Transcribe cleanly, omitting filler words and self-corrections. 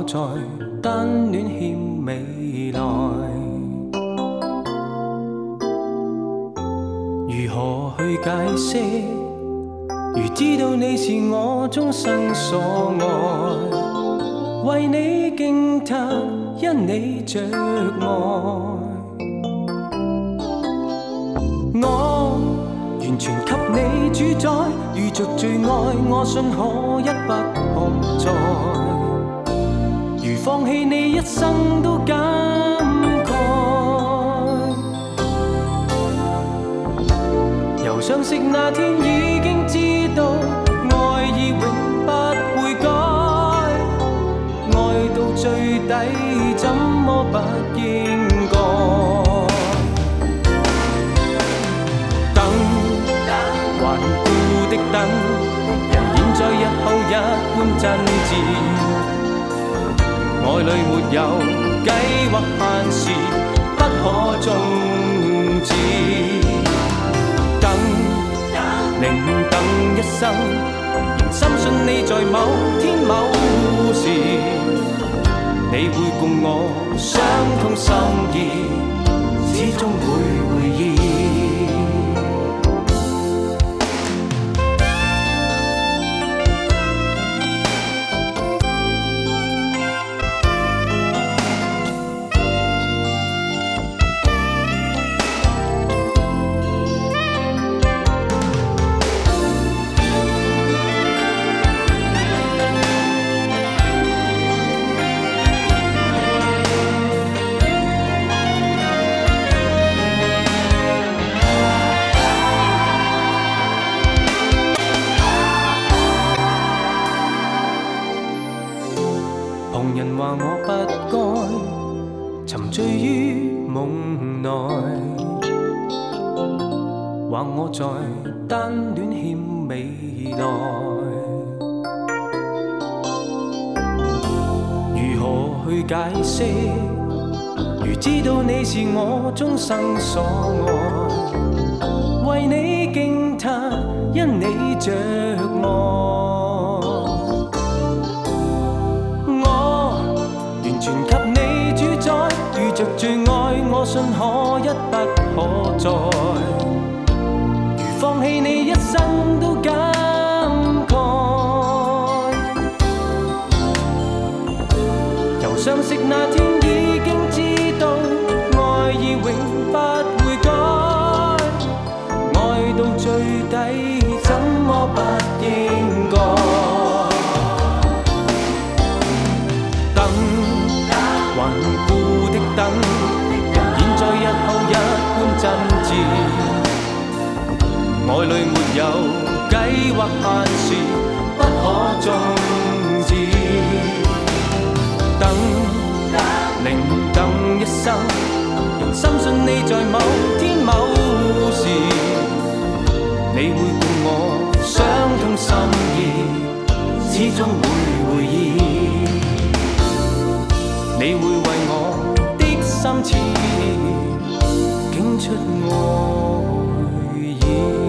在單戀欠未來，如何去解釋？如知道你是我終生所愛，為你驚嘆，因你着愛。我完全給你主宰，遇着最愛，我信可一不可再。如放棄你一生都感慨，由相識那天已經知道，愛意永不會改，愛到最底怎麼不應該？等人現在日後一般真摯，愛侶沒有計劃限時，不可終止。等寧等一生，仍深信你在某天某時，你會共我相通心意，始終會回憶。旁人話我不該沉醉於夢內，話我在單戀欠未來，如何去解釋？如知道你是我終生所愛，為你驚嘆，因你着愛。遇着最愛，我信可一不可再。如放棄你一生都感慨，由相識那天已經知道，愛意永不會改，愛到最底怎麼不應該？頑固的等，現在日後一般真摯，愛侶沒有計劃限時，不可終止。等寧等一生，仍深信你在某天某時，你會共我相通心意，始終會回憶。你會為我的心痴，傾出愛意。